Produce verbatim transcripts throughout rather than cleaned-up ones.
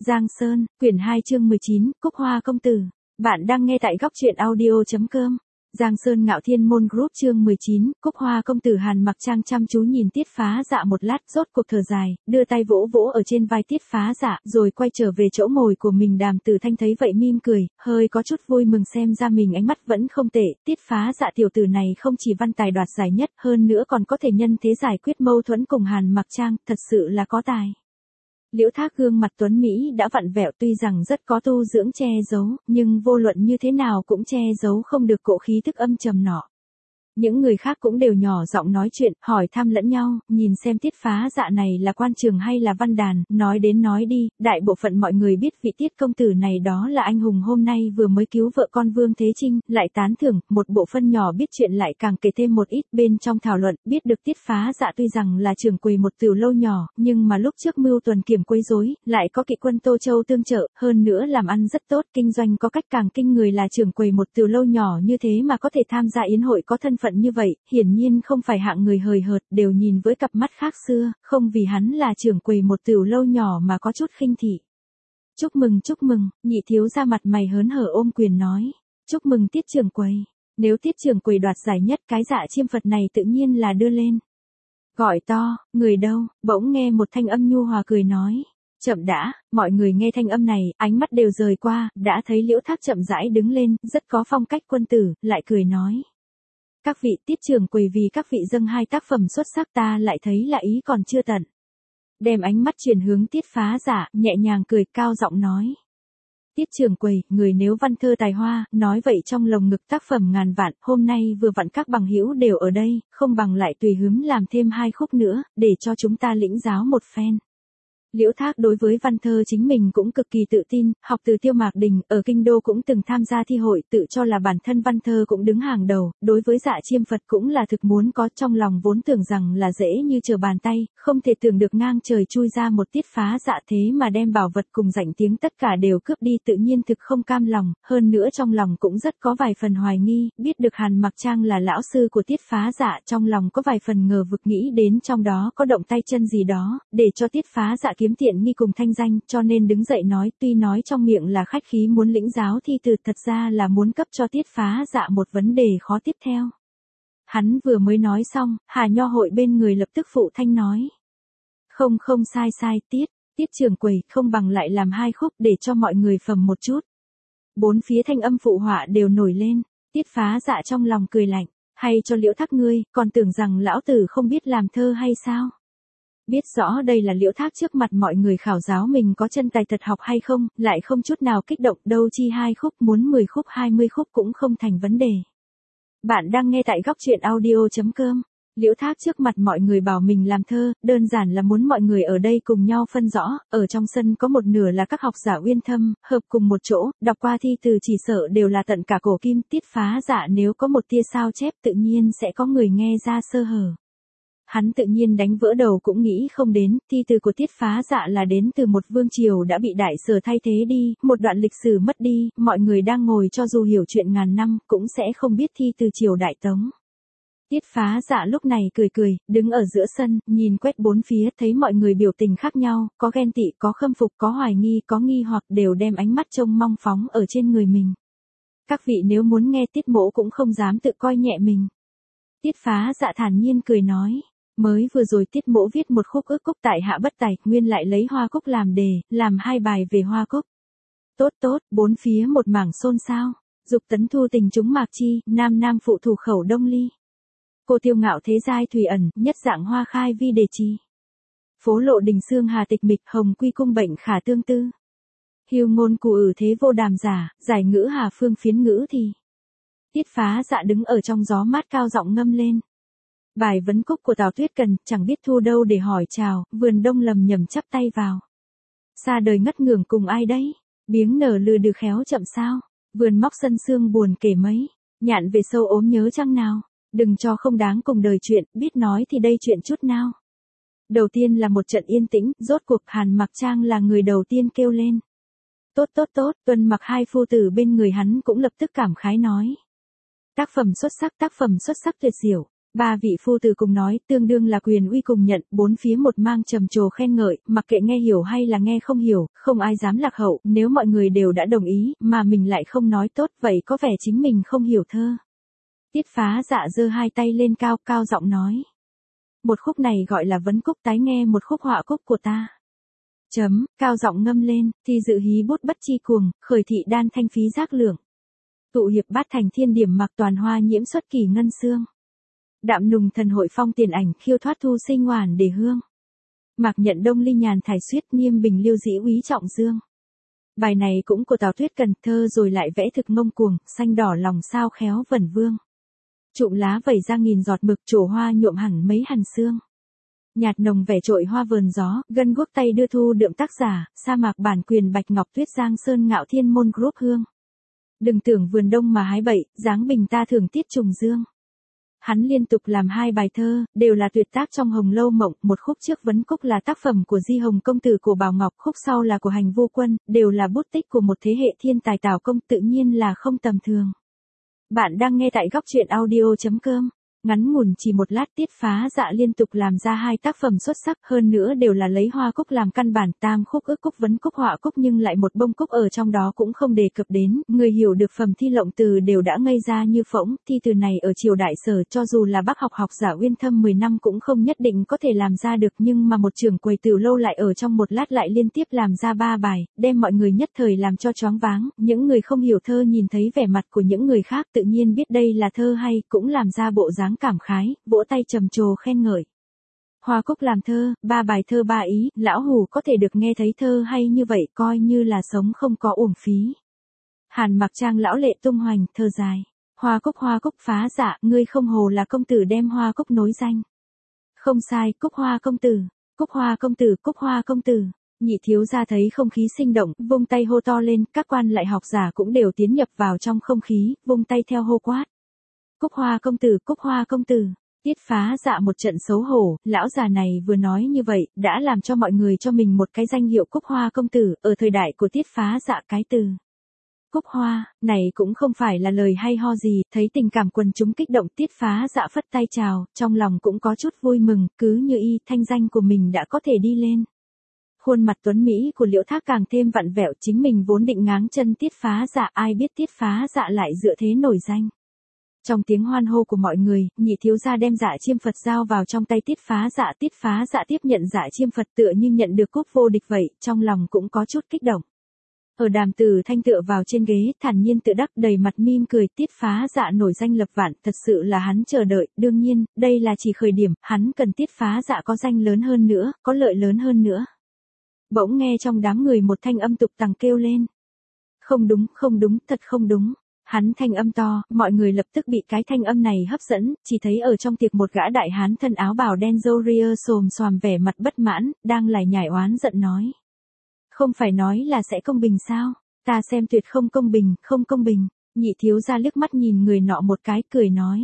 Giang Sơn, quyển hai chương mười chín, Cúc Hoa Công Tử. Bạn đang nghe tại góc truyện audio.com. Giang Sơn Ngạo Thiên Môn Group chương mười chín, Cúc Hoa Công Tử. Hàn Mặc Trang chăm chú nhìn Tiết Phá Dạ một lát, rốt cuộc thở dài, đưa tay vỗ vỗ ở trên vai Tiết Phá Dạ, rồi quay trở về chỗ ngồi của mình. Đàm Tử Thanh thấy vậy mỉm cười, hơi có chút vui mừng xem ra mình ánh mắt vẫn không tệ. Tiết Phá Dạ tiểu tử này không chỉ văn tài đoạt giải nhất, hơn nữa còn có thể nhân thế giải quyết mâu thuẫn cùng Hàn Mặc Trang, thật sự là có tài. Liễu Thác gương mặt tuấn Mỹ đã vặn vẹo, tuy rằng rất có tu dưỡng che giấu, nhưng vô luận như thế nào cũng che giấu không được cỗ khí tức âm trầm nọ. Những người khác cũng đều nhỏ giọng nói chuyện, hỏi thăm lẫn nhau, nhìn xem Tiết Phá Dạ này là quan trường hay là văn đàn, nói đến nói đi, đại bộ phận mọi người biết vị Tiết công tử này đó là anh hùng hôm nay vừa mới cứu vợ con Vương Thế Trinh, lại tán thưởng, một bộ phân nhỏ biết chuyện lại càng kể thêm một ít. Bên trong thảo luận, biết được Tiết Phá Dạ tuy rằng là trưởng quầy một tiểu lâu nhỏ, nhưng mà lúc trước mưu tuần kiểm quấy rối, lại có kỵ quân Tô Châu tương trợ, hơn nữa làm ăn rất tốt, kinh doanh có cách càng kinh người. Là trưởng quầy một tiểu lâu nhỏ như thế mà có thể tham gia yến hội có thân phận như vậy, hiển nhiên không phải hạng người hời hợt, đều nhìn với cặp mắt khác xưa, không vì hắn là trưởng quầy một tiểu lâu nhỏ mà có chút khinh thị. Chúc mừng chúc mừng, nhị thiếu ra mặt mày hớn hở ôm quyền nói. Chúc mừng Tiết trưởng quầy, nếu Tiết trưởng quầy đoạt giải nhất, cái dạ chiêm Phật này tự nhiên là đưa lên. Gọi to, người đâu, bỗng nghe một thanh âm nhu hòa cười nói. Chậm đã, mọi người nghe thanh âm này, ánh mắt đều rời qua, đã thấy Liễu Thác chậm rãi đứng lên, rất có phong cách quân tử, lại cười nói. Các vị, Tiết trưởng quầy vì các vị dâng hai tác phẩm xuất sắc, ta lại thấy là ý còn chưa tận. Đem ánh mắt chuyển hướng Tiết Phá Dạ, nhẹ nhàng cười, cao giọng nói. Tiết trưởng quầy, người nếu văn thơ tài hoa, nói vậy trong lồng ngực tác phẩm ngàn vạn, hôm nay vừa vặn các bằng hữu đều ở đây, không bằng lại tùy hứng làm thêm hai khúc nữa, để cho chúng ta lĩnh giáo một phen. Liễu Thác đối với văn thơ chính mình cũng cực kỳ tự tin, học từ Tiêu Mạc Đình, ở kinh đô cũng từng tham gia thi hội, tự cho là bản thân văn thơ cũng đứng hàng đầu, đối với dạ chiêm Phật cũng là thực muốn có, trong lòng vốn tưởng rằng là dễ như trở bàn tay, không thể tưởng được ngang trời chui ra một Tiết Phá Dạ thế mà đem bảo vật cùng rảnh tiếng tất cả đều cướp đi, tự nhiên thực không cam lòng, hơn nữa trong lòng cũng rất có vài phần hoài nghi, biết được Hàn Mặc Trang là lão sư của Tiết Phá Dạ, trong lòng có vài phần ngờ vực, nghĩ đến trong đó có động tay chân gì đó, để cho Tiết Phá Dạ kiếm tiện nghi cùng thanh danh, cho nên đứng dậy nói, tuy nói trong miệng là khách khí muốn lĩnh giáo thi từ, thật ra là muốn cấp cho Tiết Phá Dạ một vấn đề khó tiếp theo. Hắn vừa mới nói xong, Hà Nho hội bên người lập tức phụ thanh nói. Không không sai sai, Tiết, Tiết trưởng quầy, không bằng lại làm hai khúc để cho mọi người phẩm một chút. Bốn phía thanh âm phụ họa đều nổi lên, Tiết Phá Dạ trong lòng cười lạnh, hay cho Liễu Thác ngươi, còn tưởng rằng lão tử không biết làm thơ hay sao? Biết rõ đây là Liễu Thác trước mặt mọi người khảo giáo mình có chân tài thật học hay không, lại không chút nào kích động, đâu chi hai khúc, muốn mười khúc hai mươi khúc cũng không thành vấn đề. Bạn đang nghe tại góc truyện audio.com. Liễu Thác trước mặt mọi người bảo mình làm thơ, đơn giản là muốn mọi người ở đây cùng nhau phân rõ, ở trong sân có một nửa là các học giả uyên thâm, hợp cùng một chỗ, đọc qua thi từ chỉ sợ đều là tận cả cổ kim. Tiết Phá Dạ nếu có một tia sao chép tự nhiên sẽ có người nghe ra sơ hở. Hắn tự nhiên đánh vỡ đầu cũng nghĩ không đến, thi từ của Tiết Phá Dạ là đến từ một vương triều đã bị Đại Sở thay thế đi, một đoạn lịch sử mất đi, mọi người đang ngồi cho dù hiểu chuyện ngàn năm, cũng sẽ không biết thi từ triều Đại Tống. Tiết Phá Dạ lúc này cười cười, đứng ở giữa sân, nhìn quét bốn phía, thấy mọi người biểu tình khác nhau, có ghen tị, có khâm phục, có hoài nghi, có nghi hoặc, đều đem ánh mắt trông mong phóng ở trên người mình. Các vị nếu muốn nghe Tiết mỗ cũng không dám tự coi nhẹ mình. Tiết Phá Dạ thản nhiên cười nói. Mới vừa rồi Tiết mỗ viết một khúc ước cúc tại hạ bất tài, nguyên lại lấy hoa cúc làm đề, làm hai bài về hoa cúc. Tốt tốt, bốn phía một mảng xôn xao. Dục tấn thu tình chúng mạc chi, nam nam phụ thủ khẩu đông ly. Cô tiêu ngạo thế giai thủy ẩn, nhất dạng hoa khai vi đề trì. Phố lộ đình xương hà tịch mịch, hồng quy cung bệnh khả tương tư. Hiêu ngôn cụ ử thế vô đàm giả, giải ngữ hà phương phiến ngữ thì. Tiết Phá Dạ đứng ở trong gió mát cao giọng ngâm lên. Bài vấn cúc của Tào Tuyết Cần, chẳng biết thu đâu để hỏi chào, vườn đông lầm nhầm chắp tay vào. Xa đời ngất ngưởng cùng ai đấy, biếng nở lừa được khéo chậm sao, vườn móc sân sương buồn kể mấy, nhạn về sâu ốm nhớ chăng nào, đừng cho không đáng cùng đời chuyện, biết nói thì đây chuyện chút nào. Đầu tiên là một trận yên tĩnh, rốt cuộc Hàn Mặc Trang là người đầu tiên kêu lên. Tốt tốt tốt, Tuân Mặc hai phu tử bên người hắn cũng lập tức cảm khái nói. Tác phẩm xuất sắc, tác phẩm xuất sắc tuyệt diệu. Ba vị phu tử cùng nói, tương đương là quyền uy cùng nhận, bốn phía một mang trầm trồ khen ngợi, mặc kệ nghe hiểu hay là nghe không hiểu, không ai dám lạc hậu, nếu mọi người đều đã đồng ý, mà mình lại không nói tốt, vậy có vẻ chính mình không hiểu thơ. Tiết Phá Dạ giơ hai tay lên cao, cao giọng nói. Một khúc này gọi là vấn cúc, tái nghe một khúc họa cúc của ta. Chấm, cao giọng ngâm lên, thì dự hí bút bất chi cuồng, khởi thị đan thanh phí giác lượng. Tụ hiệp bát thành thiên điểm mặc toàn hoa nhiễm xuất kỳ ngân xương. Đạm nùng thần hội phong tiền ảnh khiêu thoát thu sinh ngoản để hương. Mạc nhận đông ly nhàn thải suyết nghiêm bình liêu dĩ úy trọng dương. Bài này cũng của Tào Thuyết Cần thơ rồi lại vẽ thực ngông cuồng, xanh đỏ lòng sao khéo vẩn vương. Trụm lá vẩy ra nghìn giọt mực trổ hoa nhuộm hẳn mấy hằn xương. Nhạt nồng vẻ trội hoa vườn gió, gân guốc tay đưa thu đượm tác giả, sa mạc bản quyền Bạch Ngọc Tuyết Giang Sơn Ngạo Thiên Môn Group hương. Đừng tưởng vườn đông mà hái bậy, dáng bình ta thường tiết trùng dương. Hắn liên tục làm hai bài thơ, đều là tuyệt tác trong Hồng Lâu Mộng, một khúc trước vấn cúc là tác phẩm của Di Hồng công tử của Bảo Ngọc, khúc sau là của Hành Vô Quân, đều là bút tích của một thế hệ thiên tài Tào Công, tự nhiên là không tầm thường. Bạn đang nghe tại góc truyện audio chấm com. Ngắn ngủn chỉ một lát Tiết Phá Dạ liên tục làm ra hai tác phẩm xuất sắc, hơn nữa đều là lấy hoa cúc làm căn bản, tam khúc ước cúc vấn cúc họa cúc, nhưng lại một bông cúc ở trong đó cũng không đề cập đến, người hiểu được phẩm thi lộng từ đều đã ngây ra như phỗng, thi từ này ở triều đại Sở cho dù là bác học học giả uyên thâm mười năm cũng không nhất định có thể làm ra được, nhưng mà một trưởng quầy Từ Lâu lại ở trong một lát lại liên tiếp làm ra ba bài, đem mọi người nhất thời làm cho choáng váng, những người không hiểu thơ nhìn thấy vẻ mặt của những người khác tự nhiên biết đây là thơ hay, cũng làm ra bộ dáng cảm khái, vỗ tay trầm trồ khen ngợi. Hoa cúc làm thơ, ba bài thơ ba ý, lão hủ có thể được nghe thấy thơ hay như vậy coi như là sống không có uổng phí. Hàn Mặc Trang lão lệ tung hoành, thơ dài. Hoa cúc hoa cúc Phá Dạ, ngươi không hồ là công tử đem hoa cúc nối danh. Không sai, cúc hoa công tử, cúc hoa công tử, cúc hoa công tử. Nhị thiếu gia thấy không khí sinh động, vung tay hô to lên, các quan lại học giả cũng đều tiến nhập vào trong không khí, vung tay theo hô quát. Cúc hoa công tử, cúc hoa công tử. Tiết Phá Dạ một trận xấu hổ, lão già này vừa nói như vậy, đã làm cho mọi người cho mình một cái danh hiệu cúc hoa công tử, ở thời đại của Tiết Phá Dạ cái từ. Cúc hoa, này cũng không phải là lời hay ho gì, thấy tình cảm quần chúng kích động Tiết Phá Dạ phất tay chào, trong lòng cũng có chút vui mừng, cứ như y, thanh danh của mình đã có thể đi lên. Khuôn mặt tuấn Mỹ của Liễu Thác càng thêm vặn vẹo, chính mình vốn định ngáng chân Tiết Phá Dạ, ai biết Tiết Phá Dạ lại dựa thế nổi danh. Trong tiếng hoan hô của mọi người, nhị thiếu gia đem dạ chiêm Phật giao vào trong tay Tiết Phá Dạ, Tiết Phá Dạ tiếp nhận dạ chiêm Phật tựa như nhận được cúp vô địch vậy, trong lòng cũng có chút kích động. Ở Đàm Tử Thanh tựa vào trên ghế, thản nhiên tự đắc đầy mặt mỉm cười, Tiết Phá Dạ nổi danh lập vạn, thật sự là hắn chờ đợi, đương nhiên, đây là chỉ khởi điểm, hắn cần Tiết Phá Dạ có danh lớn hơn nữa, có lợi lớn hơn nữa. Bỗng nghe trong đám người một thanh âm tục tằng kêu lên. Không đúng, không đúng, thật không đúng. Hắn thanh âm to, mọi người lập tức bị cái thanh âm này hấp dẫn, chỉ thấy ở trong tiệc một gã đại hán thân áo bào đen râu ria xồm xoàm vẻ mặt bất mãn, đang lải nhải oán giận nói. Không phải nói là sẽ công bình sao? Ta xem tuyệt không công bình, không công bình. Nhị thiếu gia liếc mắt nhìn người nọ một cái cười nói.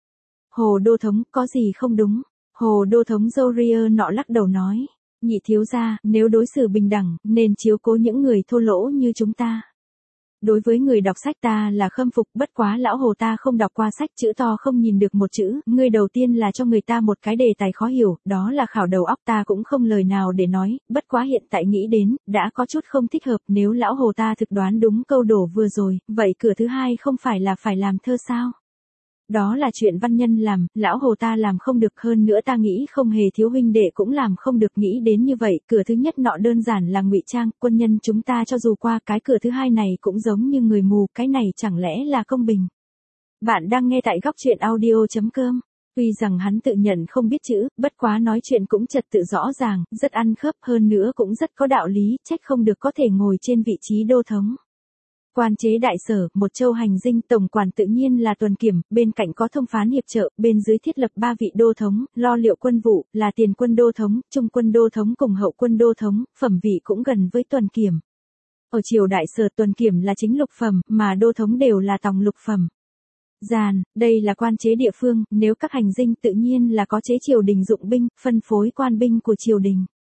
Hồ đô thống, có gì không đúng? Hồ đô thống râu ria nọ lắc đầu nói. Nhị thiếu gia, nếu đối xử bình đẳng, nên chiếu cố những người thô lỗ như chúng ta. Đối với người đọc sách ta là khâm phục, bất quá lão hồ ta không đọc qua sách, chữ to không nhìn được một chữ, ngươi đầu tiên là cho người ta một cái đề tài khó hiểu, đó là khảo đầu óc, ta cũng không lời nào để nói, bất quá hiện tại nghĩ đến, đã có chút không thích hợp, nếu lão hồ ta thực đoán đúng câu đổ vừa rồi, vậy cửa thứ hai không phải là phải làm thơ sao? Đó là chuyện văn nhân làm, lão hồ ta làm không được, hơn nữa ta nghĩ không hề thiếu huynh đệ cũng làm không được, nghĩ đến như vậy, cửa thứ nhất nọ đơn giản là ngụy trang, quân nhân chúng ta cho dù qua, cái cửa thứ hai này cũng giống như người mù, cái này chẳng lẽ là công bình. Bạn đang nghe tại góc truyện audio chấm com. Tuy rằng hắn tự nhận không biết chữ, bất quá nói chuyện cũng trật tự rõ ràng, rất ăn khớp, hơn nữa cũng rất có đạo lý, trách không được có thể ngồi trên vị trí đô thống. Quan chế đại sở, một châu hành dinh, tổng quản tự nhiên là Tuần Kiểm, bên cạnh có thông phán hiệp trợ, bên dưới thiết lập ba vị đô thống, lo liệu quân vụ, là tiền quân đô thống, trung quân đô thống cùng hậu quân đô thống, phẩm vị cũng gần với Tuần Kiểm. Ở triều đại sở Tuần Kiểm là chính lục phẩm, mà đô thống đều là tòng lục phẩm. Giàn, đây là quan chế địa phương, nếu các hành dinh tự nhiên là có chế triều đình dụng binh, phân phối quan binh của triều đình.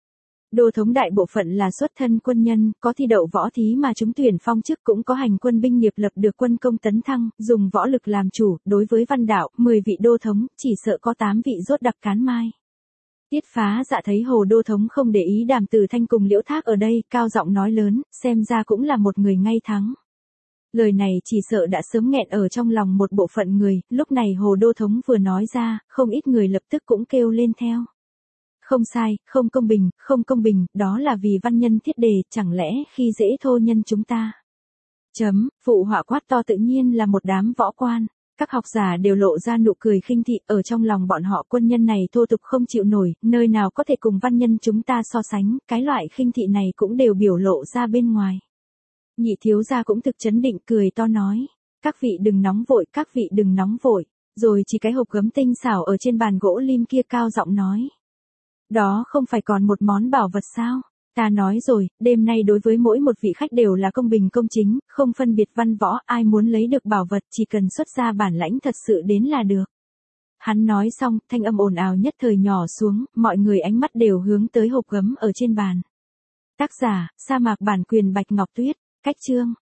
Đô thống đại bộ phận là xuất thân quân nhân, có thi đậu võ thí mà trúng tuyển phong chức, cũng có hành quân binh nghiệp lập được quân công tấn thăng, dùng võ lực làm chủ. Đối với văn đạo, mười vị đô thống, chỉ sợ có tám vị rốt đặc cán mai. Tiết Phá Dạ thấy Hồ đô thống không để ý Đàm Tử Thanh cùng Liễu Thác ở đây, cao giọng nói lớn, xem ra cũng là một người ngay thắng. Lời này chỉ sợ đã sớm nghẹn ở trong lòng một bộ phận người, lúc này Hồ đô thống vừa nói ra, không ít người lập tức cũng kêu lên theo. Không sai, không công bình, không công bình, đó là vì văn nhân thiết đề, chẳng lẽ khi dễ thô nhân chúng ta. Chấm, phụ họa quát to tự nhiên là một đám võ quan. Các học giả đều lộ ra nụ cười khinh thị, ở trong lòng bọn họ quân nhân này thô tục không chịu nổi, nơi nào có thể cùng văn nhân chúng ta so sánh, cái loại khinh thị này cũng đều biểu lộ ra bên ngoài. Nhị thiếu gia cũng thực chấn định cười to nói, các vị đừng nóng vội, các vị đừng nóng vội, rồi chỉ cái hộp gấm tinh xảo ở trên bàn gỗ lim kia cao giọng nói. Đó không phải còn một món bảo vật sao? Ta nói rồi, đêm nay đối với mỗi một vị khách đều là công bình công chính, không phân biệt văn võ, ai muốn lấy được bảo vật chỉ cần xuất ra bản lãnh thật sự đến là được. Hắn nói xong, thanh âm ồn ào nhất thời nhỏ xuống, mọi người ánh mắt đều hướng tới hộp gấm ở trên bàn. Tác giả, Sa mạc bản quyền Bạch Ngọc Tuyết, cách chương.